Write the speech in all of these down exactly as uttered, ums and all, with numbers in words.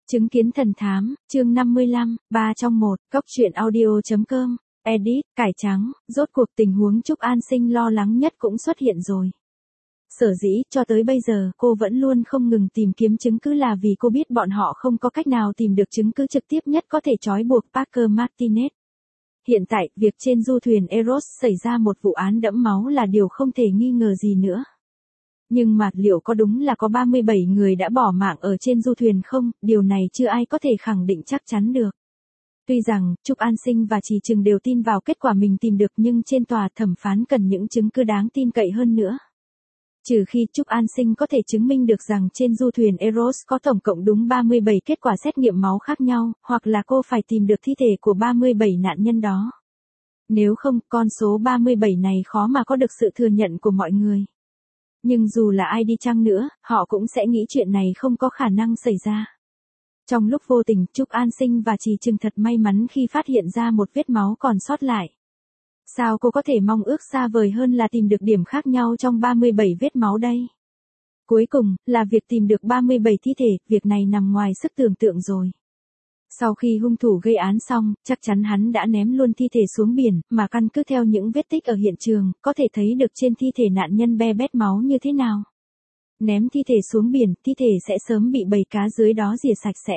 Chứng kiến thần thám, chương năm mươi lăm, ba trong một, cốc truyện audio.com, edit, cải trắng, rốt cuộc tình huống Trúc An Sinh lo lắng nhất cũng xuất hiện rồi. Sở dĩ, cho tới bây giờ, cô vẫn luôn không ngừng tìm kiếm chứng cứ là vì cô biết bọn họ không có cách nào tìm được chứng cứ trực tiếp nhất có thể trói buộc Parker Martinez. Hiện tại, việc trên du thuyền Eros xảy ra một vụ án đẫm máu là điều không thể nghi ngờ gì nữa. Nhưng mà liệu có đúng là có ba mươi bảy người đã bỏ mạng ở trên du thuyền không, điều này chưa ai có thể khẳng định chắc chắn được. Tuy rằng, Trúc An Sinh và Trì Trừng đều tin vào kết quả mình tìm được nhưng trên tòa thẩm phán cần những chứng cứ đáng tin cậy hơn nữa. Trừ khi Trúc An Sinh có thể chứng minh được rằng trên du thuyền Eros có tổng cộng đúng ba mươi bảy kết quả xét nghiệm máu khác nhau, hoặc là cô phải tìm được thi thể của ba mươi bảy nạn nhân đó. Nếu không, con số ba mươi bảy này khó mà có được sự thừa nhận của mọi người. Nhưng dù là ai đi chăng nữa, họ cũng sẽ nghĩ chuyện này không có khả năng xảy ra. Trong lúc vô tình, Trúc An Sinh và Trì Trừng thật may mắn khi phát hiện ra một vết máu còn sót lại. Sao cô có thể mong ước xa vời hơn là tìm được điểm khác nhau trong ba mươi bảy vết máu đây? Cuối cùng, là việc tìm được ba mươi bảy thi thể, việc này nằm ngoài sức tưởng tượng rồi. Sau khi hung thủ gây án xong, chắc chắn hắn đã ném luôn thi thể xuống biển, mà căn cứ theo những vết tích ở hiện trường, có thể thấy được trên thi thể nạn nhân be bét máu như thế nào. Ném thi thể xuống biển, thi thể sẽ sớm bị bầy cá dưới đó rỉa sạch sẽ.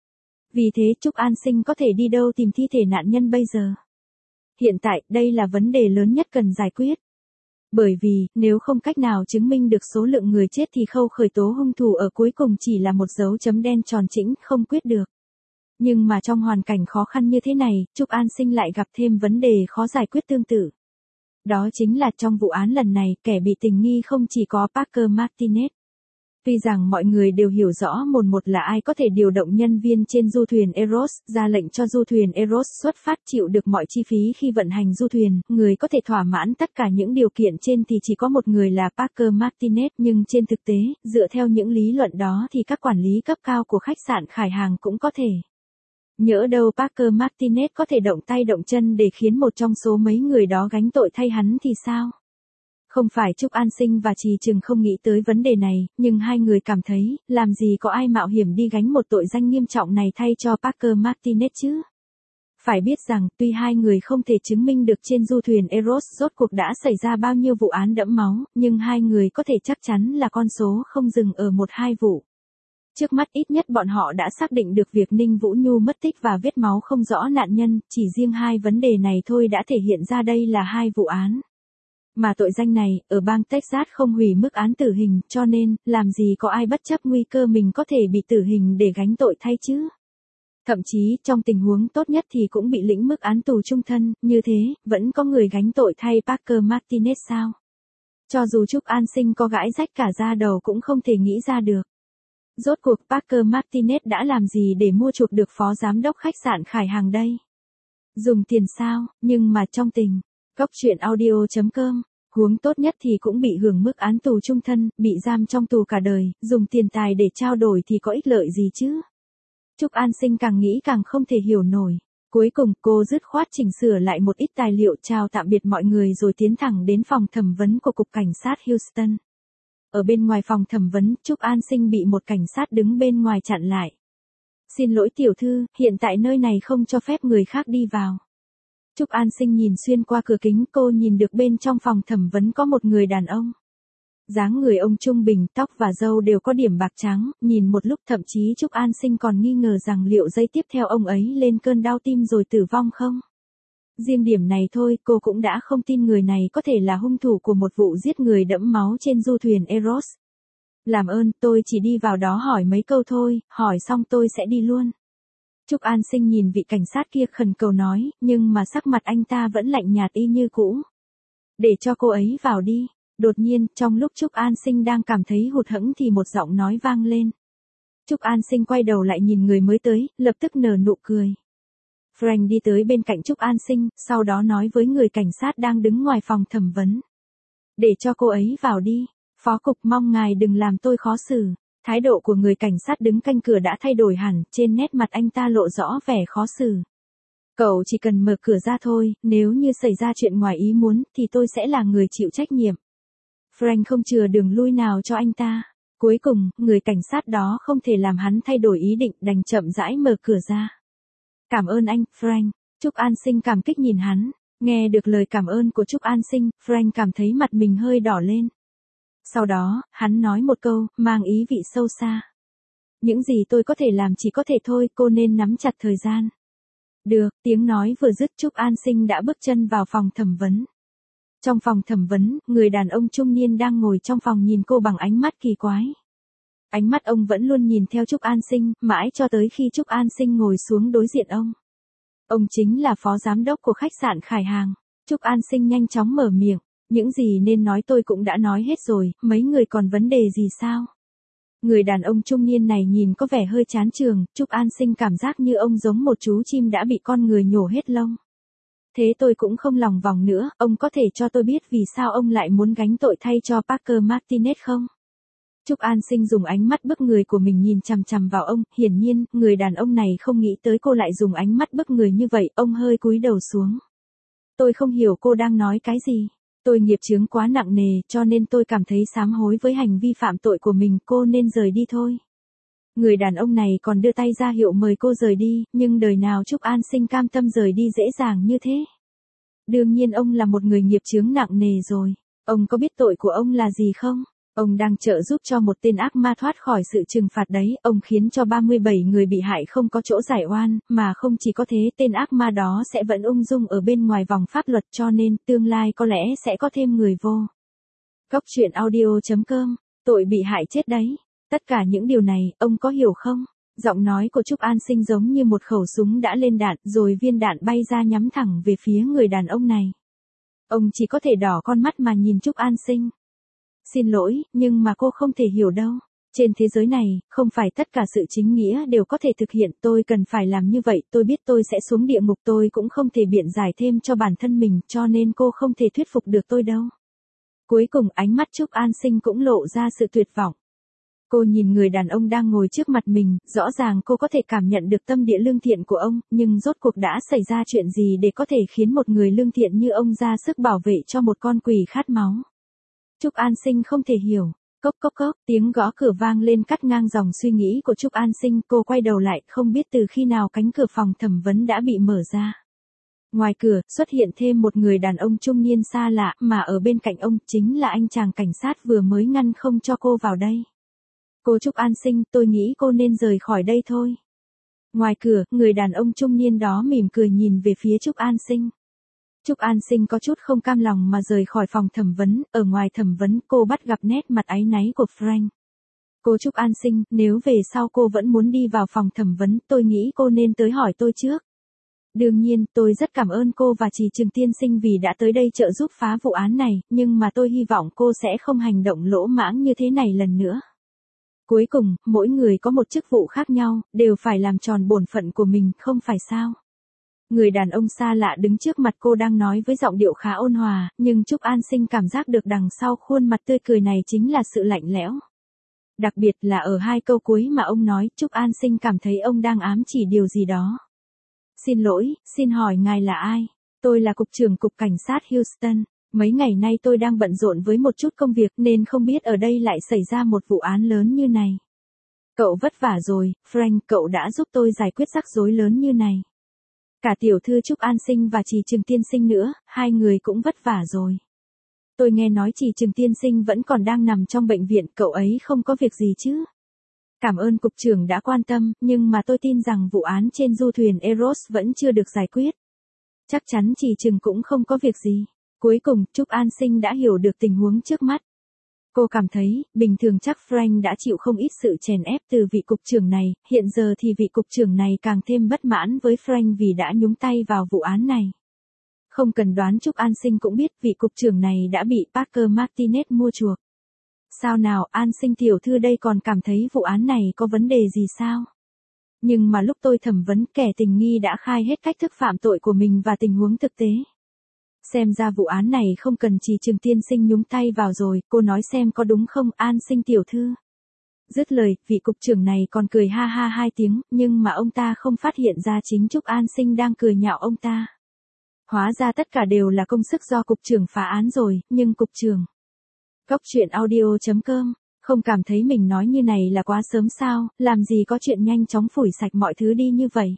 Vì thế Trúc An Sinh có thể đi đâu tìm thi thể nạn nhân bây giờ? Hiện tại, đây là vấn đề lớn nhất cần giải quyết. Bởi vì, nếu không cách nào chứng minh được số lượng người chết thì khâu khởi tố hung thủ ở cuối cùng chỉ là một dấu chấm đen tròn chỉnh, không quyết được. Nhưng mà trong hoàn cảnh khó khăn như thế này, Trúc An Sinh lại gặp thêm vấn đề khó giải quyết tương tự. Đó chính là trong vụ án lần này, kẻ bị tình nghi không chỉ có Parker Martinez. Tuy rằng mọi người đều hiểu rõ một một là ai có thể điều động nhân viên trên du thuyền Eros, ra lệnh cho du thuyền Eros xuất phát chịu được mọi chi phí khi vận hành du thuyền, người có thể thỏa mãn tất cả những điều kiện trên thì chỉ có một người là Parker Martinez, nhưng trên thực tế, dựa theo những lý luận đó thì các quản lý cấp cao của khách sạn Khải Hàng cũng có thể. Nhỡ đâu Parker Martinez có thể động tay động chân để khiến một trong số mấy người đó gánh tội thay hắn thì sao? Không phải Trúc An Sinh và Trì Trừng không nghĩ tới vấn đề này, nhưng hai người cảm thấy, làm gì có ai mạo hiểm đi gánh một tội danh nghiêm trọng này thay cho Parker Martinez chứ? Phải biết rằng, tuy hai người không thể chứng minh được trên du thuyền Eros rốt cuộc đã xảy ra bao nhiêu vụ án đẫm máu, nhưng hai người có thể chắc chắn là con số không dừng ở một hai vụ. Trước mắt ít nhất bọn họ đã xác định được việc Ninh Vũ Nhu mất tích và vết máu không rõ nạn nhân, chỉ riêng hai vấn đề này thôi đã thể hiện ra đây là hai vụ án. Mà tội danh này, ở bang Texas không hủy mức án tử hình, cho nên, làm gì có ai bất chấp nguy cơ mình có thể bị tử hình để gánh tội thay chứ? Thậm chí, trong tình huống tốt nhất thì cũng bị lĩnh mức án tù trung thân, như thế, vẫn có người gánh tội thay Parker Martinez sao? Cho dù Trúc An Sinh có gãi rách cả da đầu cũng không thể nghĩ ra được. Rốt cuộc Parker Martinez đã làm gì để mua chuộc được phó giám đốc khách sạn Khải Hàng đây? Dùng tiền sao, nhưng mà trong tình. Cốc truyện audio.com, huống tốt nhất thì cũng bị hưởng mức án tù trung thân, bị giam trong tù cả đời, dùng tiền tài để trao đổi thì có ích lợi gì chứ? Trúc An Sinh càng nghĩ càng không thể hiểu nổi. Cuối cùng, cô dứt khoát chỉnh sửa lại một ít tài liệu chào tạm biệt mọi người rồi tiến thẳng đến phòng thẩm vấn của Cục Cảnh sát Houston. Ở bên ngoài phòng thẩm vấn, Trúc An Sinh bị một cảnh sát đứng bên ngoài chặn lại. Xin lỗi tiểu thư, hiện tại nơi này không cho phép người khác đi vào. Trúc An Sinh nhìn xuyên qua cửa kính, cô nhìn được bên trong phòng thẩm vấn có một người đàn ông. Dáng người ông trung bình, tóc và râu đều có điểm bạc trắng, nhìn một lúc thậm chí Trúc An Sinh còn nghi ngờ rằng liệu giây tiếp theo ông ấy lên cơn đau tim rồi tử vong không? Riêng điểm này thôi, cô cũng đã không tin người này có thể là hung thủ của một vụ giết người đẫm máu trên du thuyền Eros. Làm ơn, tôi chỉ đi vào đó hỏi mấy câu thôi, hỏi xong tôi sẽ đi luôn. Trúc An Sinh nhìn vị cảnh sát kia khẩn cầu nói, nhưng mà sắc mặt anh ta vẫn lạnh nhạt y như cũ. Để cho cô ấy vào đi. Đột nhiên, trong lúc Trúc An Sinh đang cảm thấy hụt hẫng thì một giọng nói vang lên. Trúc An Sinh quay đầu lại nhìn người mới tới, lập tức nở nụ cười. Frank đi tới bên cạnh Trúc An Sinh, sau đó nói với người cảnh sát đang đứng ngoài phòng thẩm vấn. Để cho cô ấy vào đi. Phó cục mong ngài đừng làm tôi khó xử. Thái độ của người cảnh sát đứng canh cửa đã thay đổi hẳn, trên nét mặt anh ta lộ rõ vẻ khó xử. Cậu chỉ cần mở cửa ra thôi, nếu như xảy ra chuyện ngoài ý muốn, thì tôi sẽ là người chịu trách nhiệm. Frank không chừa đường lui nào cho anh ta. Cuối cùng, người cảnh sát đó không thể làm hắn thay đổi ý định, đành chậm rãi mở cửa ra. Cảm ơn anh, Frank. Trúc An Sinh cảm kích nhìn hắn. Nghe được lời cảm ơn của Trúc An Sinh, Frank cảm thấy mặt mình hơi đỏ lên. Sau đó, hắn nói một câu, mang ý vị sâu xa. Những gì tôi có thể làm chỉ có thể thôi, cô nên nắm chặt thời gian. Được, tiếng nói vừa dứt Trúc An Sinh đã bước chân vào phòng thẩm vấn. Trong phòng thẩm vấn, người đàn ông trung niên đang ngồi trong phòng nhìn cô bằng ánh mắt kỳ quái. Ánh mắt ông vẫn luôn nhìn theo Trúc An Sinh, mãi cho tới khi Trúc An Sinh ngồi xuống đối diện ông. Ông chính là phó giám đốc của khách sạn Khải Hàng. Trúc An Sinh nhanh chóng mở miệng. Những gì nên nói tôi cũng đã nói hết rồi, mấy người còn vấn đề gì sao? Người đàn ông trung niên này nhìn có vẻ hơi chán chường, Trúc An Sinh cảm giác như ông giống một chú chim đã bị con người nhổ hết lông. Thế tôi cũng không lòng vòng nữa, ông có thể cho tôi biết vì sao ông lại muốn gánh tội thay cho Parker Martinez không? Trúc An Sinh dùng ánh mắt bức người của mình nhìn chằm chằm vào ông, hiển nhiên, người đàn ông này không nghĩ tới cô lại dùng ánh mắt bức người như vậy, ông hơi cúi đầu xuống. Tôi không hiểu cô đang nói cái gì. Tôi nghiệp chướng quá nặng nề, cho nên tôi cảm thấy sám hối với hành vi phạm tội của mình, cô nên rời đi thôi. Người đàn ông này còn đưa tay ra hiệu mời cô rời đi, nhưng đời nào Trúc An Sinh cam tâm rời đi dễ dàng như thế. Đương nhiên ông là một người nghiệp chướng nặng nề rồi. Ông có biết tội của ông là gì không? Ông đang trợ giúp cho một tên ác ma thoát khỏi sự trừng phạt đấy, ông khiến cho ba mươi bảy người bị hại không có chỗ giải oan, mà không chỉ có thế, tên ác ma đó sẽ vẫn ung dung ở bên ngoài vòng pháp luật, cho nên tương lai có lẽ sẽ có thêm người vô. Cốc truyện audio chấm com, tội bị hại chết đấy. Tất cả những điều này, ông có hiểu không? Giọng nói của Trúc An Sinh giống như một khẩu súng đã lên đạn, rồi viên đạn bay ra nhắm thẳng về phía người đàn ông này. Ông chỉ có thể đỏ con mắt mà nhìn Trúc An Sinh. Xin lỗi, nhưng mà cô không thể hiểu đâu. Trên thế giới này, không phải tất cả sự chính nghĩa đều có thể thực hiện, tôi cần phải làm như vậy, tôi biết tôi sẽ xuống địa ngục, tôi cũng không thể biện giải thêm cho bản thân mình, cho nên cô không thể thuyết phục được tôi đâu. Cuối cùng ánh mắt Trúc An Sinh cũng lộ ra sự tuyệt vọng. Cô nhìn người đàn ông đang ngồi trước mặt mình, rõ ràng cô có thể cảm nhận được tâm địa lương thiện của ông, nhưng rốt cuộc đã xảy ra chuyện gì để có thể khiến một người lương thiện như ông ra sức bảo vệ cho một con quỷ khát máu. Trúc An Sinh không thể hiểu. Cốc cốc cốc, tiếng gõ cửa vang lên cắt ngang dòng suy nghĩ của Trúc An Sinh, cô quay đầu lại, không biết từ khi nào cánh cửa phòng thẩm vấn đã bị mở ra. Ngoài cửa, xuất hiện thêm một người đàn ông trung niên xa lạ, mà ở bên cạnh ông, chính là anh chàng cảnh sát vừa mới ngăn không cho cô vào đây. Cô Trúc An Sinh, tôi nghĩ cô nên rời khỏi đây thôi. Ngoài cửa, người đàn ông trung niên đó mỉm cười nhìn về phía Trúc An Sinh. Trúc An Sinh có chút không cam lòng mà rời khỏi phòng thẩm vấn, ở ngoài thẩm vấn cô bắt gặp nét mặt áy náy của Frank. Cô Trúc An Sinh, nếu về sau cô vẫn muốn đi vào phòng thẩm vấn, tôi nghĩ cô nên tới hỏi tôi trước. Đương nhiên, tôi rất cảm ơn cô và Trì Trường tiên sinh vì đã tới đây trợ giúp phá vụ án này, nhưng mà tôi hy vọng cô sẽ không hành động lỗ mãng như thế này lần nữa. Cuối cùng, mỗi người có một chức vụ khác nhau, đều phải làm tròn bổn phận của mình, không phải sao? Người đàn ông xa lạ đứng trước mặt cô đang nói với giọng điệu khá ôn hòa, nhưng Trúc An Sinh cảm giác được đằng sau khuôn mặt tươi cười này chính là sự lạnh lẽo. Đặc biệt là ở hai câu cuối mà ông nói, Trúc An Sinh cảm thấy ông đang ám chỉ điều gì đó. Xin lỗi, xin hỏi ngài là ai? Tôi là cục trưởng cục cảnh sát Houston. Mấy ngày nay tôi đang bận rộn với một chút công việc nên không biết ở đây lại xảy ra một vụ án lớn như này. Cậu vất vả rồi, Frank, cậu đã giúp tôi giải quyết rắc rối lớn như này. Cả tiểu thư Trúc An Sinh và Trì Trường tiên sinh nữa, hai người cũng vất vả rồi. Tôi nghe nói Trì Trường tiên sinh vẫn còn đang nằm trong bệnh viện, cậu ấy không có việc gì chứ? Cảm ơn cục trưởng đã quan tâm, nhưng mà tôi tin rằng vụ án trên du thuyền Eros vẫn chưa được giải quyết. Chắc chắn Trì Trường cũng không có việc gì. Cuối cùng, Trúc An Sinh đã hiểu được tình huống trước mắt. Cô cảm thấy, bình thường chắc Frank đã chịu không ít sự chèn ép từ vị cục trưởng này, hiện giờ thì vị cục trưởng này càng thêm bất mãn với Frank vì đã nhúng tay vào vụ án này. Không cần đoán Trúc An Sinh cũng biết vị cục trưởng này đã bị Parker Martinez mua chuộc. Sao nào, An Sinh tiểu thư đây còn cảm thấy vụ án này có vấn đề gì sao? Nhưng mà lúc tôi thẩm vấn, kẻ tình nghi đã khai hết cách thức phạm tội của mình và tình huống thực tế. Xem ra vụ án này không cần Trì Trường tiên sinh nhúng tay vào rồi, cô nói xem có đúng không, An Sinh tiểu thư? Dứt lời, vị cục trưởng này còn cười ha ha hai tiếng, nhưng mà ông ta không phát hiện ra chính Trúc An Sinh đang cười nhạo ông ta. Hóa ra tất cả đều là công sức do cục trưởng phá án rồi, nhưng cục trưởng. Cốc truyện audio chấm com Không cảm thấy mình nói như này là quá sớm sao, làm gì có chuyện nhanh chóng phủi sạch mọi thứ đi như vậy.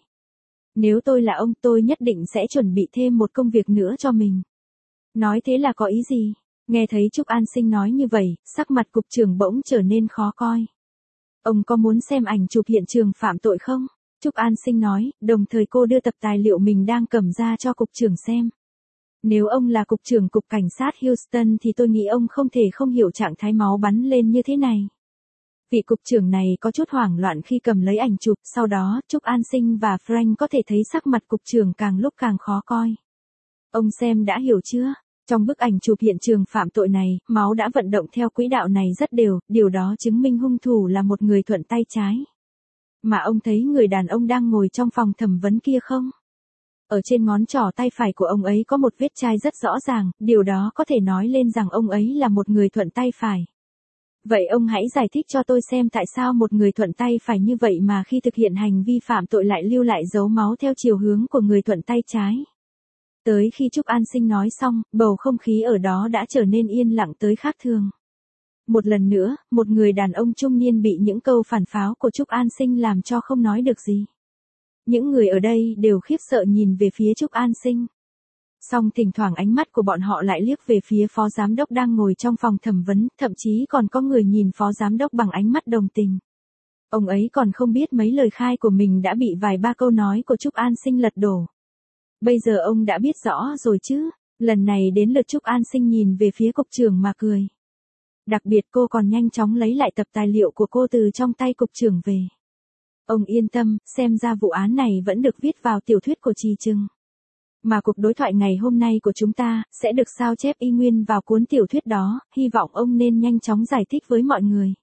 Nếu tôi là ông tôi nhất định sẽ chuẩn bị thêm một công việc nữa cho mình. Nói thế là có ý gì? Nghe thấy Trúc An Sinh nói như vậy, sắc mặt cục trưởng bỗng trở nên khó coi. Ông có muốn xem ảnh chụp hiện trường phạm tội không? Trúc An Sinh nói, đồng thời cô đưa tập tài liệu mình đang cầm ra cho cục trưởng xem. Nếu ông là cục trưởng cục cảnh sát Houston thì tôi nghĩ ông không thể không hiểu trạng thái máu bắn lên như thế này. Vị cục trưởng này có chút hoảng loạn khi cầm lấy ảnh chụp, sau đó Trúc An Sinh và Frank có thể thấy sắc mặt cục trưởng càng lúc càng khó coi. Ông xem đã hiểu chưa? Trong bức ảnh chụp hiện trường phạm tội này, máu đã vận động theo quỹ đạo này rất đều, điều đó chứng minh hung thủ là một người thuận tay trái. Mà ông thấy người đàn ông đang ngồi trong phòng thẩm vấn kia không? Ở trên ngón trỏ tay phải của ông ấy có một vết chai rất rõ ràng, điều đó có thể nói lên rằng ông ấy là một người thuận tay phải. Vậy ông hãy giải thích cho tôi xem tại sao một người thuận tay phải như vậy mà khi thực hiện hành vi phạm tội lại lưu lại dấu máu theo chiều hướng của người thuận tay trái. Tới khi Trúc An Sinh nói xong, bầu không khí ở đó đã trở nên yên lặng tới khác thường. Một lần nữa, một người đàn ông trung niên bị những câu phản pháo của Trúc An Sinh làm cho không nói được gì. Những người ở đây đều khiếp sợ nhìn về phía Trúc An Sinh. Song thỉnh thoảng ánh mắt của bọn họ lại liếc về phía phó giám đốc đang ngồi trong phòng thẩm vấn, thậm chí còn có người nhìn phó giám đốc bằng ánh mắt đồng tình. Ông ấy còn không biết mấy lời khai của mình đã bị vài ba câu nói của Trúc An Sinh lật đổ. Bây giờ ông đã biết rõ rồi chứ, lần này đến lượt Trúc An Sinh nhìn về phía cục trưởng mà cười. Đặc biệt cô còn nhanh chóng lấy lại tập tài liệu của cô từ trong tay cục trưởng về. Ông yên tâm, xem ra vụ án này vẫn được viết vào tiểu thuyết của Trì Trừng. Mà cuộc đối thoại ngày hôm nay của chúng ta, sẽ được sao chép y nguyên vào cuốn tiểu thuyết đó, hy vọng ông nên nhanh chóng giải thích với mọi người.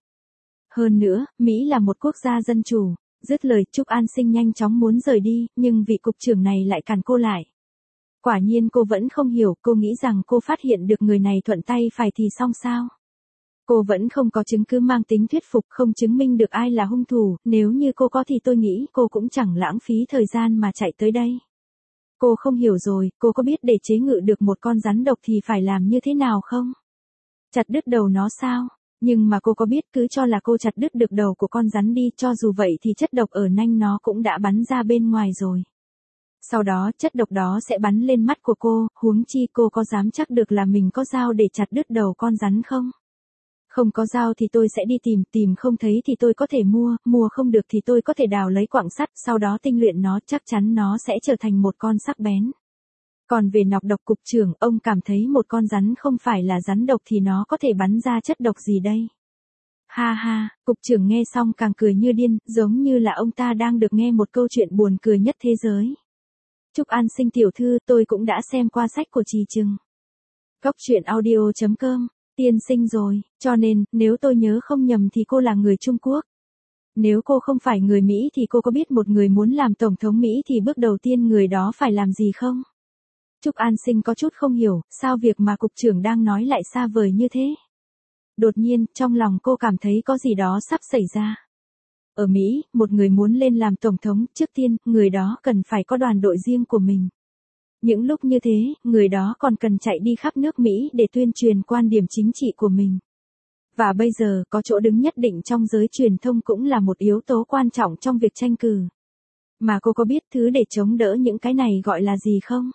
Hơn nữa, Mỹ là một quốc gia dân chủ. Dứt lời, Trúc An Sinh nhanh chóng muốn rời đi, nhưng vị cục trưởng này lại cản cô lại. Quả nhiên cô vẫn không hiểu, cô nghĩ rằng cô phát hiện được người này thuận tay phải thì xong sao. Cô vẫn không có chứng cứ mang tính thuyết phục, không chứng minh được ai là hung thủ, nếu như cô có thì tôi nghĩ cô cũng chẳng lãng phí thời gian mà chạy tới đây. Cô không hiểu rồi, cô có biết để chế ngự được một con rắn độc thì phải làm như thế nào không? Chặt đứt đầu nó sao? Nhưng mà cô có biết cứ cho là cô chặt đứt được đầu của con rắn đi, cho dù vậy thì chất độc ở nanh nó cũng đã bắn ra bên ngoài rồi. Sau đó chất độc đó sẽ bắn lên mắt của cô, huống chi cô có dám chắc được là mình có dao để chặt đứt đầu con rắn không? Không có dao thì tôi sẽ đi tìm, tìm không thấy thì tôi có thể mua, mua không được thì tôi có thể đào lấy quặng sắt, sau đó tinh luyện nó, chắc chắn nó sẽ trở thành một con sắc bén. Còn về nọc độc cục trưởng, ông cảm thấy một con rắn không phải là rắn độc thì nó có thể bắn ra chất độc gì đây? Ha ha, cục trưởng nghe xong càng cười như điên, giống như là ông ta đang được nghe một câu chuyện buồn cười nhất thế giới. Trúc An Sinh tiểu thư, tôi cũng đã xem qua sách của Trì Trừng. Góc truyện audio chấm com, tiên sinh rồi, cho nên, nếu tôi nhớ không nhầm thì cô là người Trung Quốc. Nếu cô không phải người Mỹ thì cô có biết một người muốn làm tổng thống Mỹ thì bước đầu tiên người đó phải làm gì không? Trúc An Sinh có chút không hiểu, sao việc mà cục trưởng đang nói lại xa vời như thế? Đột nhiên, trong lòng cô cảm thấy có gì đó sắp xảy ra. Ở Mỹ, một người muốn lên làm tổng thống, trước tiên, người đó cần phải có đoàn đội riêng của mình. Những lúc như thế, người đó còn cần chạy đi khắp nước Mỹ để tuyên truyền quan điểm chính trị của mình. Và bây giờ, có chỗ đứng nhất định trong giới truyền thông cũng là một yếu tố quan trọng trong việc tranh cử. Mà cô có biết thứ để chống đỡ những cái này gọi là gì không?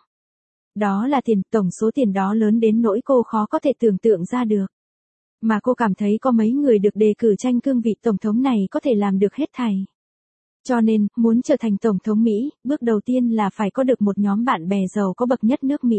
Đó là tiền, tổng số tiền đó lớn đến nỗi cô khó có thể tưởng tượng ra được. Mà cô cảm thấy có mấy người được đề cử tranh cương vị tổng thống này có thể làm được hết thảy. Cho nên, muốn trở thành tổng thống Mỹ, bước đầu tiên là phải có được một nhóm bạn bè giàu có bậc nhất nước Mỹ.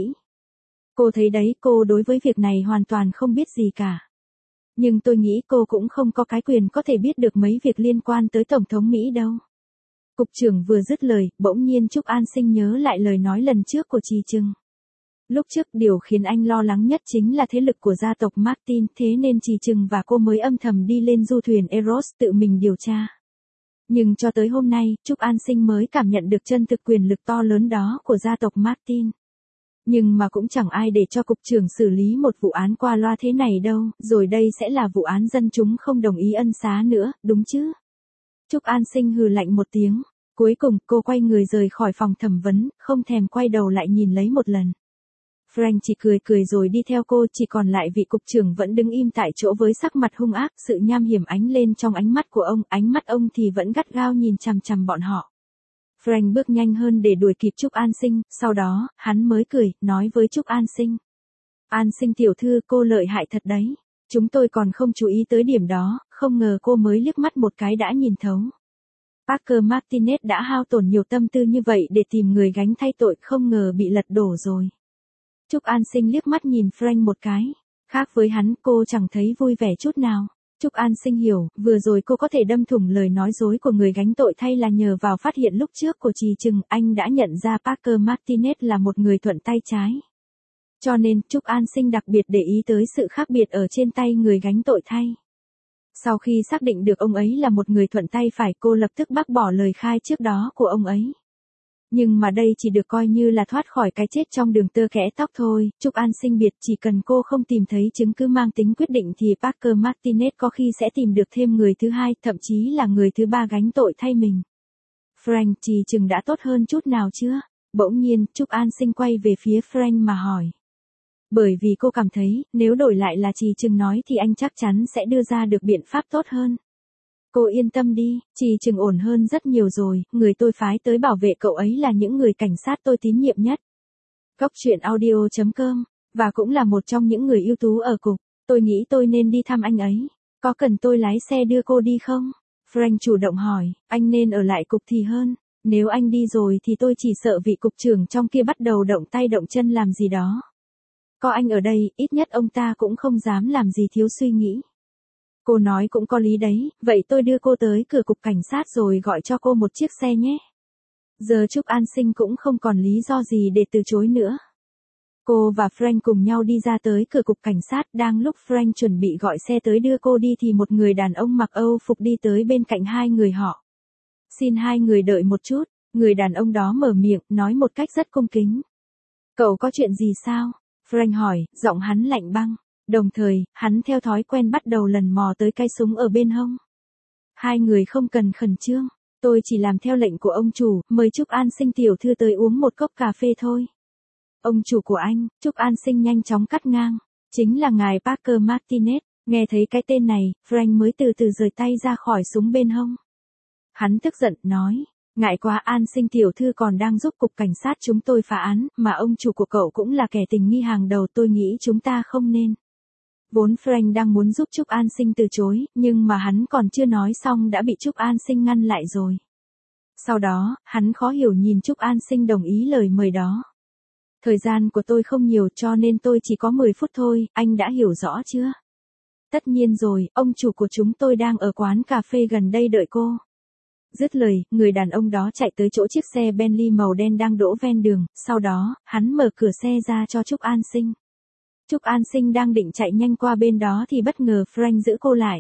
Cô thấy đấy, cô đối với việc này hoàn toàn không biết gì cả. Nhưng tôi nghĩ cô cũng không có cái quyền có thể biết được mấy việc liên quan tới tổng thống Mỹ đâu. Cục trưởng vừa dứt lời, bỗng nhiên Trúc An Sinh nhớ lại lời nói lần trước của Trì Trừng. Lúc trước điều khiến anh lo lắng nhất chính là thế lực của gia tộc Martin, thế nên Trì Trừng và cô mới âm thầm đi lên du thuyền Eros tự mình điều tra. Nhưng cho tới hôm nay, Trúc An Sinh mới cảm nhận được chân thực quyền lực to lớn đó của gia tộc Martin. Nhưng mà cũng chẳng ai để cho cục trưởng xử lý một vụ án qua loa thế này đâu, rồi đây sẽ là vụ án dân chúng không đồng ý ân xá nữa, đúng chứ? Trúc An Sinh hừ lạnh một tiếng, cuối cùng cô quay người rời khỏi phòng thẩm vấn, không thèm quay đầu lại nhìn lấy một lần. Frank chỉ cười cười rồi đi theo cô, chỉ còn lại vị cục trưởng vẫn đứng im tại chỗ với sắc mặt hung ác, sự nham hiểm ánh lên trong ánh mắt của ông, ánh mắt ông thì vẫn gắt gao nhìn chằm chằm bọn họ. Frank bước nhanh hơn để đuổi kịp Trúc An Sinh, sau đó, hắn mới cười, nói với Trúc An Sinh. An Sinh tiểu thư, cô lợi hại thật đấy. Chúng tôi còn không chú ý tới điểm đó, không ngờ cô mới liếc mắt một cái đã nhìn thấu. Parker Martinez đã hao tổn nhiều tâm tư như vậy để tìm người gánh thay tội, không ngờ bị lật đổ rồi. Trúc An Sinh liếc mắt nhìn Frank một cái. Khác với hắn, cô chẳng thấy vui vẻ chút nào. Trúc An Sinh hiểu, vừa rồi cô có thể đâm thủng lời nói dối của người gánh tội thay là nhờ vào phát hiện lúc trước của Trì Trừng, anh đã nhận ra Parker Martinez là một người thuận tay trái. Cho nên, Trúc An Sinh đặc biệt để ý tới sự khác biệt ở trên tay người gánh tội thay. Sau khi xác định được ông ấy là một người thuận tay phải, cô lập tức bác bỏ lời khai trước đó của ông ấy. Nhưng mà đây chỉ được coi như là thoát khỏi cái chết trong đường tơ kẽ tóc thôi. Trúc An Sinh biết chỉ cần cô không tìm thấy chứng cứ mang tính quyết định thì Parker Martinez có khi sẽ tìm được thêm người thứ hai, thậm chí là người thứ ba gánh tội thay mình. Frank, Trì Trừng đã tốt hơn chút nào chưa? Bỗng nhiên, Trúc An Sinh quay về phía Frank mà hỏi. Bởi vì cô cảm thấy, nếu đổi lại là Trì Trừng nói thì anh chắc chắn sẽ đưa ra được biện pháp tốt hơn. Cô yên tâm đi, Trì Trừng ổn hơn rất nhiều rồi, người tôi phái tới bảo vệ cậu ấy là những người cảnh sát tôi tín nhiệm nhất. Góc truyện audio chấm com, và cũng là một trong những người ưu tú ở cục, tôi nghĩ tôi nên đi thăm anh ấy. Có cần tôi lái xe đưa cô đi không? Frank chủ động hỏi, anh nên ở lại cục thì hơn, nếu anh đi rồi thì tôi chỉ sợ vị cục trưởng trong kia bắt đầu động tay động chân làm gì đó. Có anh ở đây, ít nhất ông ta cũng không dám làm gì thiếu suy nghĩ. Cô nói cũng có lý đấy, vậy tôi đưa cô tới cửa cục cảnh sát rồi gọi cho cô một chiếc xe nhé. Giờ Trúc An Sinh cũng không còn lý do gì để từ chối nữa. Cô và Frank cùng nhau đi ra tới cửa cục cảnh sát, đang lúc Frank chuẩn bị gọi xe tới đưa cô đi thì một người đàn ông mặc Âu phục đi tới bên cạnh hai người họ. Xin hai người đợi một chút, người đàn ông đó mở miệng, nói một cách rất cung kính. Cậu có chuyện gì sao? Frank hỏi, giọng hắn lạnh băng. Đồng thời, hắn theo thói quen bắt đầu lần mò tới cây súng ở bên hông. Hai người không cần khẩn trương, tôi chỉ làm theo lệnh của ông chủ, mời Trúc An Sinh tiểu thư tới uống một cốc cà phê thôi. Ông chủ của anh, Trúc An Sinh nhanh chóng cắt ngang, chính là ngài Parker Martinez. Nghe thấy cái tên này, Frank mới từ từ rời tay ra khỏi súng bên hông. Hắn tức giận, nói, ngại quá, An Sinh tiểu thư còn đang giúp cục cảnh sát chúng tôi phá án, mà ông chủ của cậu cũng là kẻ tình nghi hàng đầu, tôi nghĩ chúng ta không nên. Vốn Frank đang muốn giúp Trúc An Sinh từ chối, nhưng mà hắn còn chưa nói xong đã bị Trúc An Sinh ngăn lại rồi. Sau đó, hắn khó hiểu nhìn Trúc An Sinh đồng ý lời mời đó. Thời gian của tôi không nhiều cho nên tôi chỉ có mười phút thôi, anh đã hiểu rõ chưa? Tất nhiên rồi, ông chủ của chúng tôi đang ở quán cà phê gần đây đợi cô. Dứt lời, người đàn ông đó chạy tới chỗ chiếc xe Bentley màu đen đang đỗ ven đường, sau đó, hắn mở cửa xe ra cho Trúc An Sinh. Trúc An Sinh đang định chạy nhanh qua bên đó thì bất ngờ Frank giữ cô lại.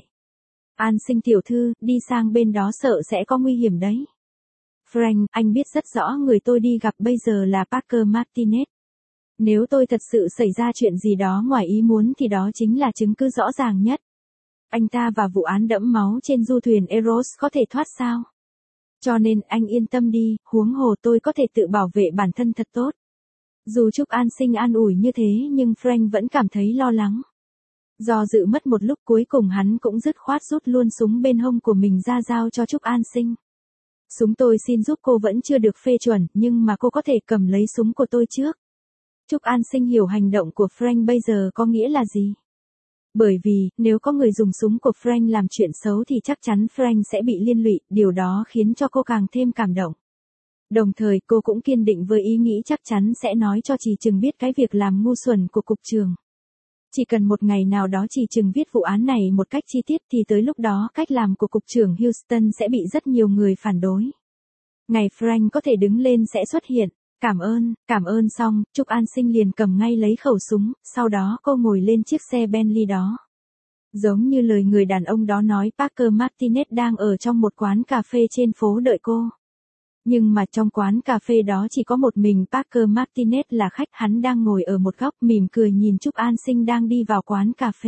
An Sinh tiểu thư, đi sang bên đó sợ sẽ có nguy hiểm đấy. Frank, anh biết rất rõ người tôi đi gặp bây giờ là Parker Martinez. Nếu tôi thật sự xảy ra chuyện gì đó ngoài ý muốn thì đó chính là chứng cứ rõ ràng nhất. Anh ta và vụ án đẫm máu trên du thuyền Eros có thể thoát sao? Cho nên anh yên tâm đi, huống hồ tôi có thể tự bảo vệ bản thân thật tốt. Dù Trúc An Sinh an ủi như thế nhưng Frank vẫn cảm thấy lo lắng. Do dự mất một lúc cuối cùng hắn cũng dứt khoát rút luôn súng bên hông của mình ra giao cho Trúc An Sinh. Súng tôi xin giúp cô vẫn chưa được phê chuẩn nhưng mà cô có thể cầm lấy súng của tôi trước. Trúc An Sinh hiểu hành động của Frank bây giờ có nghĩa là gì. Bởi vì, nếu có người dùng súng của Frank làm chuyện xấu thì chắc chắn Frank sẽ bị liên lụy, điều đó khiến cho cô càng thêm cảm động. Đồng thời cô cũng kiên định với ý nghĩ chắc chắn sẽ nói cho Trì Trừng biết cái việc làm ngu xuẩn của cục trưởng. Chỉ cần một ngày nào đó Trì Trừng viết vụ án này một cách chi tiết thì tới lúc đó cách làm của cục trưởng Houston sẽ bị rất nhiều người phản đối. Ngày Frank có thể đứng lên sẽ xuất hiện. Cảm ơn, cảm ơn xong, Trúc An Sinh liền cầm ngay lấy khẩu súng, sau đó cô ngồi lên chiếc xe Bentley đó. Giống như lời người đàn ông đó nói, Parker Martinez đang ở trong một quán cà phê trên phố đợi cô. Nhưng mà trong quán cà phê đó chỉ có một mình Parker Martinez là khách, hắn đang ngồi ở một góc mỉm cười nhìn Trúc An Sinh đang đi vào quán cà phê.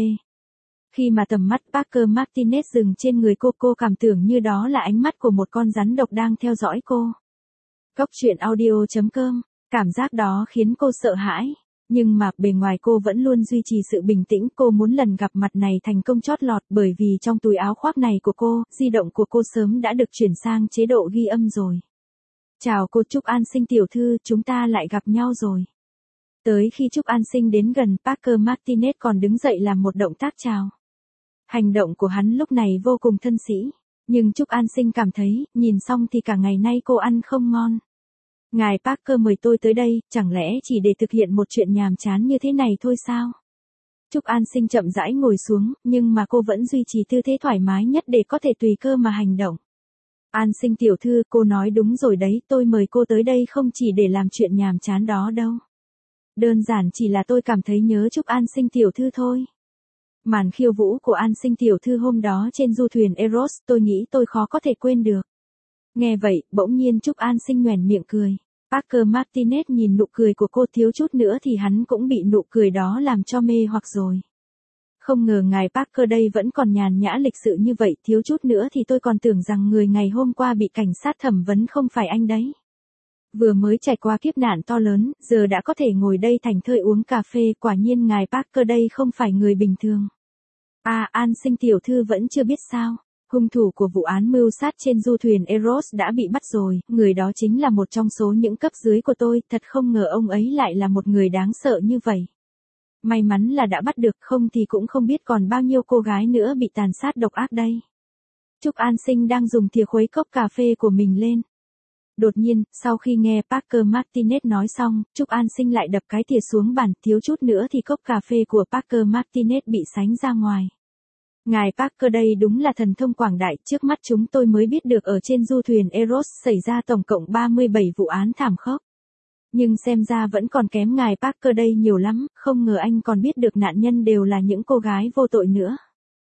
Khi mà tầm mắt Parker Martinez dừng trên người cô, cô cảm tưởng như đó là ánh mắt của một con rắn độc đang theo dõi cô. Góc truyện audio chấm com, cảm giác đó khiến cô sợ hãi. Nhưng mà, bề ngoài cô vẫn luôn duy trì sự bình tĩnh, cô muốn lần gặp mặt này thành công chót lọt bởi vì trong túi áo khoác này của cô, di động của cô sớm đã được chuyển sang chế độ ghi âm rồi. Chào cô Trúc An Sinh tiểu thư, chúng ta lại gặp nhau rồi. Tới khi Trúc An Sinh đến gần, Parker Martinez còn đứng dậy làm một động tác chào. Hành động của hắn lúc này vô cùng thân sĩ, nhưng Trúc An Sinh cảm thấy, nhìn xong thì cả ngày nay cô ăn không ngon. Ngài Parker mời tôi tới đây, chẳng lẽ chỉ để thực hiện một chuyện nhàm chán như thế này thôi sao? Trúc An Sinh chậm rãi ngồi xuống, nhưng mà cô vẫn duy trì tư thế thoải mái nhất để có thể tùy cơ mà hành động. An Sinh tiểu thư, cô nói đúng rồi đấy, tôi mời cô tới đây không chỉ để làm chuyện nhàm chán đó đâu. Đơn giản chỉ là tôi cảm thấy nhớ Trúc An Sinh tiểu thư thôi. Màn khiêu vũ của An Sinh tiểu thư hôm đó trên du thuyền Eros, tôi nghĩ tôi khó có thể quên được. Nghe vậy, bỗng nhiên Trúc An Sinh nhoẻn miệng cười. Parker Martinez nhìn nụ cười của cô, thiếu chút nữa thì hắn cũng bị nụ cười đó làm cho mê hoặc rồi. Không ngờ ngài Parker đây vẫn còn nhàn nhã lịch sự như vậy, thiếu chút nữa thì tôi còn tưởng rằng người ngày hôm qua bị cảnh sát thẩm vấn không phải anh đấy. Vừa mới trải qua kiếp nạn to lớn, giờ đã có thể ngồi đây thành thơi uống cà phê, quả nhiên ngài Parker đây không phải người bình thường. À, An Sinh tiểu thư vẫn chưa biết sao? Hung thủ của vụ án mưu sát trên du thuyền Eros đã bị bắt rồi, người đó chính là một trong số những cấp dưới của tôi, thật không ngờ ông ấy lại là một người đáng sợ như vậy. May mắn là đã bắt được, không thì cũng không biết còn bao nhiêu cô gái nữa bị tàn sát độc ác đây. Trúc An Sinh đang dùng thìa khuấy cốc cà phê của mình lên. Đột nhiên, sau khi nghe Parker Martinez nói xong, Trúc An Sinh lại đập cái thìa xuống bàn, thiếu chút nữa thì cốc cà phê của Parker Martinez bị sánh ra ngoài. Ngài Parker đây đúng là thần thông quảng đại, trước mắt chúng tôi mới biết được ở trên du thuyền Eros xảy ra tổng cộng ba mươi bảy vụ án thảm khốc. Nhưng xem ra vẫn còn kém ngài Parker đây nhiều lắm, không ngờ anh còn biết được nạn nhân đều là những cô gái vô tội nữa.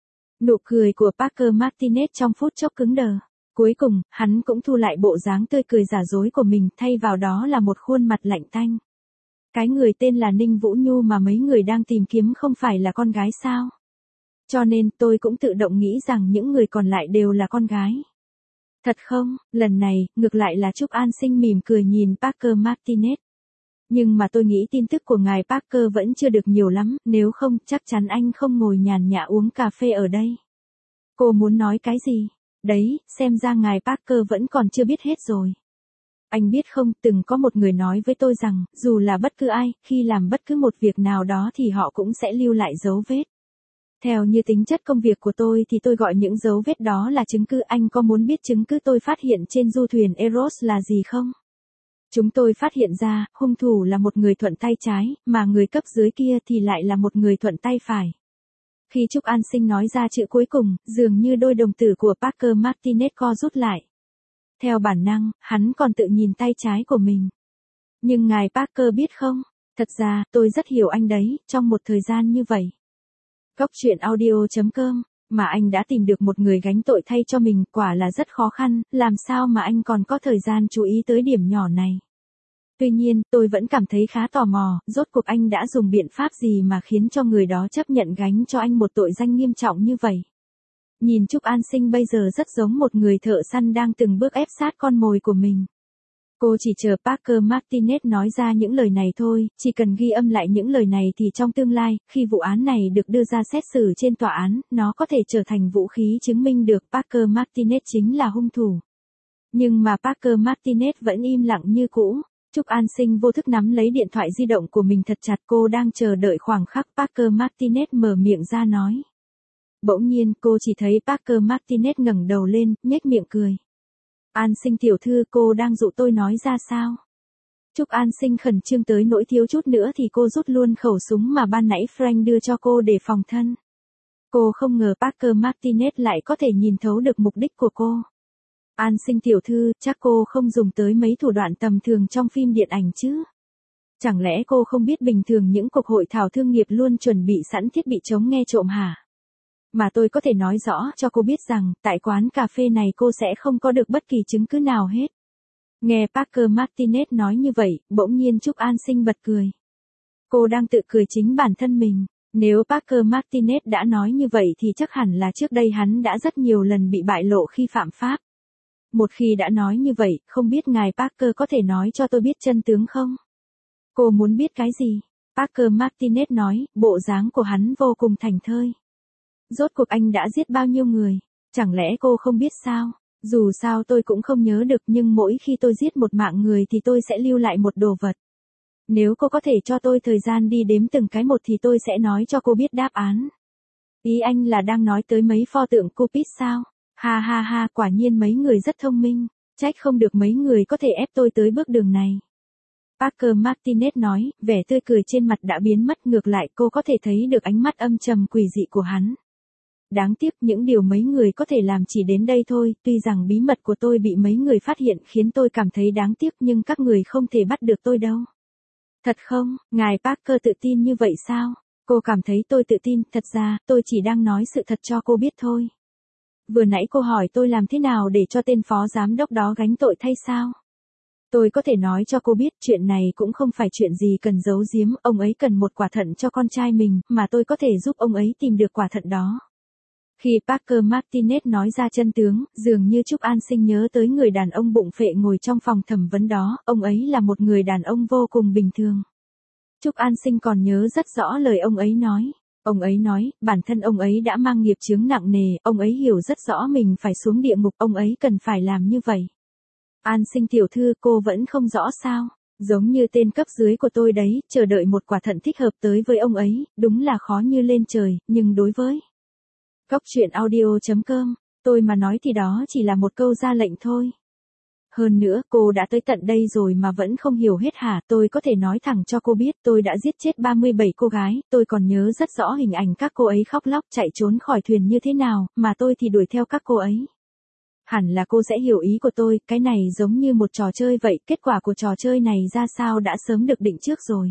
Nụ cười của Parker Martinez trong phút chốc cứng đờ. Cuối cùng, hắn cũng thu lại bộ dáng tươi cười giả dối của mình, thay vào đó là một khuôn mặt lạnh tanh. Cái người tên là Ninh Vũ Nhu mà mấy người đang tìm kiếm không phải là con gái sao? Cho nên tôi cũng tự động nghĩ rằng những người còn lại đều là con gái. Thật không, lần này, ngược lại là Trúc An Sinh mỉm cười nhìn Parker Martinez. Nhưng mà tôi nghĩ tin tức của ngài Parker vẫn chưa được nhiều lắm, nếu không chắc chắn anh không ngồi nhàn nhã uống cà phê ở đây. Cô muốn nói cái gì? Đấy, xem ra ngài Parker vẫn còn chưa biết hết rồi. Anh biết không, từng có một người nói với tôi rằng, dù là bất cứ ai, khi làm bất cứ một việc nào đó thì họ cũng sẽ lưu lại dấu vết. Theo như tính chất công việc của tôi thì tôi gọi những dấu vết đó là chứng cứ. Anh có muốn biết chứng cứ tôi phát hiện trên du thuyền Eros là gì không? Chúng tôi phát hiện ra, hung thủ là một người thuận tay trái, mà người cấp dưới kia thì lại là một người thuận tay phải. Khi Trúc An Sinh nói ra chữ cuối cùng, dường như đôi đồng tử của Parker Martinez co rút lại. Theo bản năng, hắn còn tự nhìn tay trái của mình. Nhưng ngài Parker biết không? Thật ra, tôi rất hiểu anh đấy, trong một thời gian như vậy. Góc truyện audio chấm com, mà anh đã tìm được một người gánh tội thay cho mình, quả là rất khó khăn, làm sao mà anh còn có thời gian chú ý tới điểm nhỏ này. Tuy nhiên, tôi vẫn cảm thấy khá tò mò, rốt cuộc anh đã dùng biện pháp gì mà khiến cho người đó chấp nhận gánh cho anh một tội danh nghiêm trọng như vậy. Nhìn Trúc An Sinh bây giờ rất giống một người thợ săn đang từng bước ép sát con mồi của mình. Cô chỉ chờ Parker Martinez nói ra những lời này thôi, chỉ cần ghi âm lại những lời này thì trong tương lai, khi vụ án này được đưa ra xét xử trên tòa án, nó có thể trở thành vũ khí chứng minh được Parker Martinez chính là hung thủ. Nhưng mà Parker Martinez vẫn im lặng như cũ. Trúc An Sinh vô thức nắm lấy điện thoại di động của mình thật chặt, cô đang chờ đợi khoảng khắc Parker Martinez mở miệng ra nói. Bỗng nhiên cô chỉ thấy Parker Martinez ngẩng đầu lên, nhếch miệng cười. An Sinh tiểu thư, cô đang dụ tôi nói ra sao? Trúc An Sinh khẩn trương tới nỗi thiếu chút nữa thì cô rút luôn khẩu súng mà ban nãy Frank đưa cho cô để phòng thân. Cô không ngờ Parker Martinez lại có thể nhìn thấu được mục đích của cô. An Sinh tiểu thư, chắc cô không dùng tới mấy thủ đoạn tầm thường trong phim điện ảnh chứ? Chẳng lẽ cô không biết bình thường những cuộc hội thảo thương nghiệp luôn chuẩn bị sẵn thiết bị chống nghe trộm hả? Mà tôi có thể nói rõ cho cô biết rằng, tại quán cà phê này cô sẽ không có được bất kỳ chứng cứ nào hết. Nghe Parker Martinez nói như vậy, bỗng nhiên Trúc An Sinh bật cười. Cô đang tự cười chính bản thân mình. Nếu Parker Martinez đã nói như vậy thì chắc hẳn là trước đây hắn đã rất nhiều lần bị bại lộ khi phạm pháp. Một khi đã nói như vậy, không biết ngài Parker có thể nói cho tôi biết chân tướng không? Cô muốn biết cái gì? Parker Martinez nói, bộ dáng của hắn vô cùng thảnh thơi. Rốt cuộc anh đã giết bao nhiêu người? Chẳng lẽ cô không biết sao? Dù sao tôi cũng không nhớ được nhưng mỗi khi tôi giết một mạng người thì tôi sẽ lưu lại một đồ vật. Nếu cô có thể cho tôi thời gian đi đếm từng cái một thì tôi sẽ nói cho cô biết đáp án. Ý anh là đang nói tới mấy pho tượng Cupid sao? Ha ha ha, quả nhiên mấy người rất thông minh. Trách không được mấy người có thể ép tôi tới bước đường này. Parker Martinez nói, vẻ tươi cười trên mặt đã biến mất, ngược lại cô có thể thấy được ánh mắt âm trầm quỷ dị của hắn. Đáng tiếc những điều mấy người có thể làm chỉ đến đây thôi, tuy rằng bí mật của tôi bị mấy người phát hiện khiến tôi cảm thấy đáng tiếc nhưng các người không thể bắt được tôi đâu. Thật không, ngài Parker tự tin như vậy sao? Cô cảm thấy tôi tự tin, thật ra, tôi chỉ đang nói sự thật cho cô biết thôi. Vừa nãy cô hỏi tôi làm thế nào để cho tên phó giám đốc đó gánh tội thay sao? Tôi có thể nói cho cô biết chuyện này cũng không phải chuyện gì cần giấu giếm, ông ấy cần một quả thận cho con trai mình, mà tôi có thể giúp ông ấy tìm được quả thận đó. Khi Parker Martinez nói ra chân tướng, dường như Trúc An Sinh nhớ tới người đàn ông bụng phệ ngồi trong phòng thẩm vấn đó, ông ấy là một người đàn ông vô cùng bình thường. Trúc An Sinh còn nhớ rất rõ lời ông ấy nói. Ông ấy nói, bản thân ông ấy đã mang nghiệp chướng nặng nề, ông ấy hiểu rất rõ mình phải xuống địa ngục, ông ấy cần phải làm như vậy. An Sinh tiểu thư, cô vẫn không rõ sao? Giống như tên cấp dưới của tôi đấy, chờ đợi một quả thận thích hợp tới với ông ấy, đúng là khó như lên trời, nhưng đối với Cóc truyện audio chấm com, tôi mà nói thì đó chỉ là một câu ra lệnh thôi. Hơn nữa, cô đã tới tận đây rồi mà vẫn không hiểu hết hả? Tôi có thể nói thẳng cho cô biết tôi đã giết chết ba mươi bảy cô gái, tôi còn nhớ rất rõ hình ảnh các cô ấy khóc lóc chạy trốn khỏi thuyền như thế nào, mà tôi thì đuổi theo các cô ấy. Hẳn là cô sẽ hiểu ý của tôi, cái này giống như một trò chơi vậy, kết quả của trò chơi này ra sao đã sớm được định trước rồi.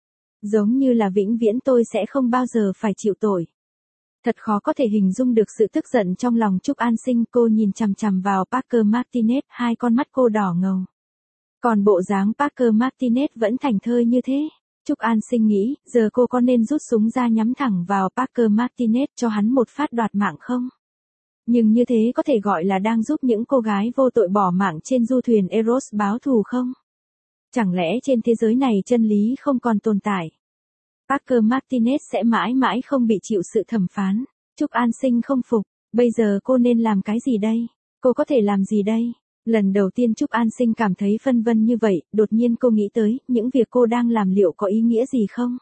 Giống như là vĩnh viễn tôi sẽ không bao giờ phải chịu tội. Thật khó có thể hình dung được sự tức giận trong lòng Trúc An Sinh, cô nhìn chằm chằm vào Parker Martinez, hai con mắt cô đỏ ngầu. Còn bộ dáng Parker Martinez vẫn thảnh thơi như thế. Trúc An Sinh nghĩ, giờ cô có nên rút súng ra nhắm thẳng vào Parker Martinez cho hắn một phát đoạt mạng không? Nhưng như thế có thể gọi là đang giúp những cô gái vô tội bỏ mạng trên du thuyền Eros báo thù không? Chẳng lẽ trên thế giới này chân lý không còn tồn tại? Parker Martinez sẽ mãi mãi không bị chịu sự thẩm phán. Trúc An Sinh không phục. Bây giờ cô nên làm cái gì đây? Cô có thể làm gì đây? Lần đầu tiên Trúc An Sinh cảm thấy phân vân như vậy, đột nhiên cô nghĩ tới, những việc cô đang làm liệu có ý nghĩa gì không?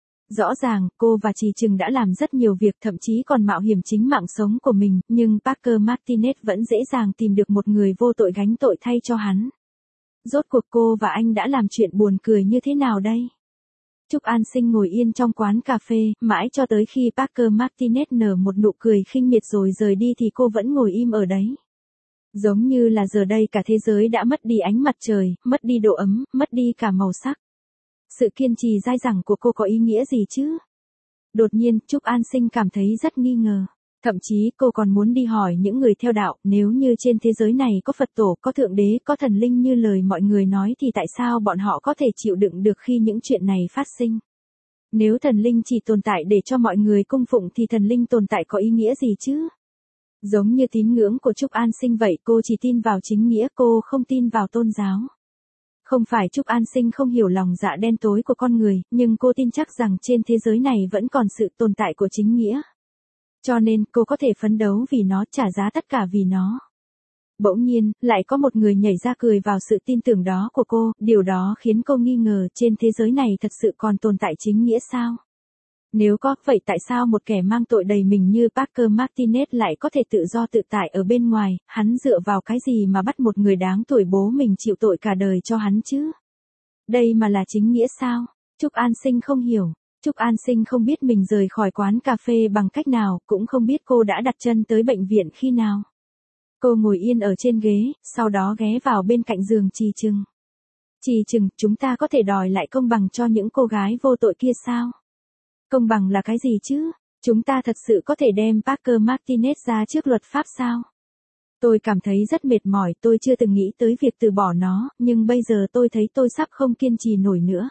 Rõ ràng, cô và Trì Trừng đã làm rất nhiều việc, thậm chí còn mạo hiểm chính mạng sống của mình, nhưng Parker Martinez vẫn dễ dàng tìm được một người vô tội gánh tội thay cho hắn. Rốt cuộc cô và anh đã làm chuyện buồn cười như thế nào đây? Trúc An Sinh ngồi yên trong quán cà phê, mãi cho tới khi Parker Martinez nở một nụ cười khinh miệt rồi rời đi thì cô vẫn ngồi im ở đấy. Giống như là giờ đây cả thế giới đã mất đi ánh mặt trời, mất đi độ ấm, mất đi cả màu sắc. Sự kiên trì dai dẳng của cô có ý nghĩa gì chứ? Đột nhiên, Trúc An Sinh cảm thấy rất nghi ngờ. Thậm chí cô còn muốn đi hỏi những người theo đạo, nếu như trên thế giới này có Phật tổ, có Thượng Đế, có thần linh như lời mọi người nói thì tại sao bọn họ có thể chịu đựng được khi những chuyện này phát sinh? Nếu thần linh chỉ tồn tại để cho mọi người cung phụng thì thần linh tồn tại có ý nghĩa gì chứ? Giống như tín ngưỡng của Trúc An Sinh vậy, cô chỉ tin vào chính nghĩa, cô không tin vào tôn giáo. Không phải Trúc An Sinh không hiểu lòng dạ đen tối của con người, nhưng cô tin chắc rằng trên thế giới này vẫn còn sự tồn tại của chính nghĩa. Cho nên, cô có thể phấn đấu vì nó, trả giá tất cả vì nó. Bỗng nhiên, lại có một người nhảy ra cười vào sự tin tưởng đó của cô, điều đó khiến cô nghi ngờ trên thế giới này thật sự còn tồn tại chính nghĩa sao? Nếu có, vậy tại sao một kẻ mang tội đầy mình như Parker Martinez lại có thể tự do tự tại ở bên ngoài, hắn dựa vào cái gì mà bắt một người đáng tuổi bố mình chịu tội cả đời cho hắn chứ? Đây mà là chính nghĩa sao? Trúc An Sinh không hiểu. Trúc An Sinh không biết mình rời khỏi quán cà phê bằng cách nào, cũng không biết cô đã đặt chân tới bệnh viện khi nào. Cô ngồi yên ở trên ghế, sau đó ghé vào bên cạnh giường Trì Trừng. Trì Trừng, chúng ta có thể đòi lại công bằng cho những cô gái vô tội kia sao? Công bằng là cái gì chứ? Chúng ta thật sự có thể đem Parker Martinez ra trước luật pháp sao? Tôi cảm thấy rất mệt mỏi, tôi chưa từng nghĩ tới việc từ bỏ nó, nhưng bây giờ tôi thấy tôi sắp không kiên trì nổi nữa.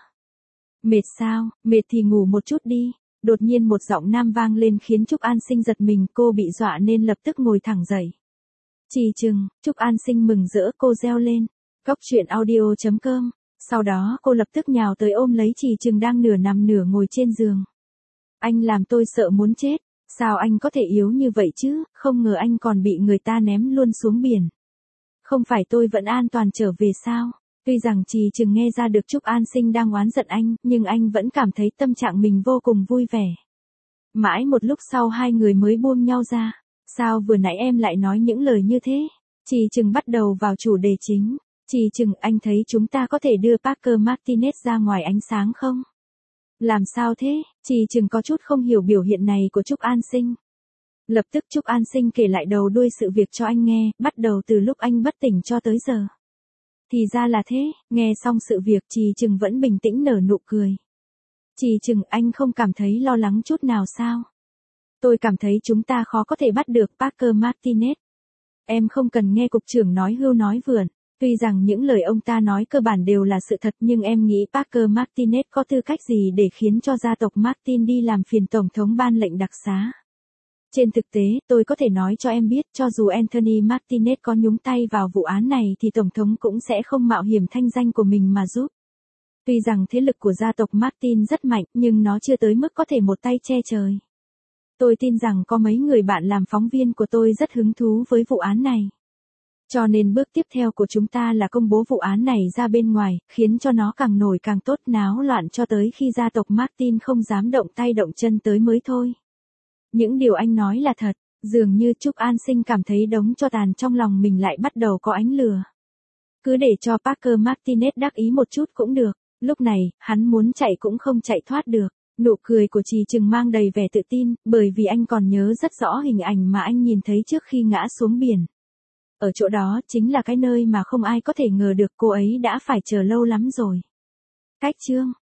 Mệt sao, mệt thì ngủ một chút đi. Đột nhiên một giọng nam vang lên khiến Trúc An Sinh giật mình, cô bị dọa nên lập tức ngồi thẳng dậy. Trì Trừng, Trúc An Sinh mừng rỡ, cô reo lên. Cóc truyện audio chấm com Sau đó cô lập tức nhào tới ôm lấy Trì Trừng đang nửa nằm nửa ngồi trên giường. Anh làm tôi sợ muốn chết, sao anh có thể yếu như vậy chứ, không ngờ anh còn bị người ta ném luôn xuống biển. Không phải tôi vẫn an toàn trở về sao? Tuy rằng Trì Trừng nghe ra được Trúc An Sinh đang oán giận anh, nhưng anh vẫn cảm thấy tâm trạng mình vô cùng vui vẻ. Mãi một lúc sau hai người mới buông nhau ra. Sao vừa nãy em lại nói những lời như thế? Trì Trừng bắt đầu vào chủ đề chính. Trì Trừng, anh thấy chúng ta có thể đưa Parker Martinez ra ngoài ánh sáng không? Làm sao thế? Trì Trừng có chút không hiểu biểu hiện này của Trúc An Sinh. Lập tức Trúc An Sinh kể lại đầu đuôi sự việc cho anh nghe, bắt đầu từ lúc anh bất tỉnh cho tới giờ. Thì ra là thế, nghe xong sự việc Trì Trừng vẫn bình tĩnh nở nụ cười. Trì Trừng, anh không cảm thấy lo lắng chút nào sao? Tôi cảm thấy chúng ta khó có thể bắt được Parker Martinez. Em không cần nghe cục trưởng nói hưu nói vượn. Tuy rằng những lời ông ta nói cơ bản đều là sự thật nhưng em nghĩ Parker Martinez có tư cách gì để khiến cho gia tộc Martin đi làm phiền Tổng thống ban lệnh đặc xá. Trên thực tế, tôi có thể nói cho em biết cho dù Anthony Martinez có nhúng tay vào vụ án này thì Tổng thống cũng sẽ không mạo hiểm thanh danh của mình mà giúp. Tuy rằng thế lực của gia tộc Martin rất mạnh nhưng nó chưa tới mức có thể một tay che trời. Tôi tin rằng có mấy người bạn làm phóng viên của tôi rất hứng thú với vụ án này. Cho nên bước tiếp theo của chúng ta là công bố vụ án này ra bên ngoài, khiến cho nó càng nổi càng tốt, náo loạn cho tới khi gia tộc Martin không dám động tay động chân tới mới thôi. Những điều anh nói là thật, dường như Trúc An Sinh cảm thấy đống tro tàn trong lòng mình lại bắt đầu có ánh lửa. Cứ để cho Parker Martinez đắc ý một chút cũng được, lúc này, hắn muốn chạy cũng không chạy thoát được. Nụ cười của Trì Trừng mang đầy vẻ tự tin, bởi vì anh còn nhớ rất rõ hình ảnh mà anh nhìn thấy trước khi ngã xuống biển. Ở chỗ đó chính là cái nơi mà không ai có thể ngờ được cô ấy đã phải chờ lâu lắm rồi. Cách chương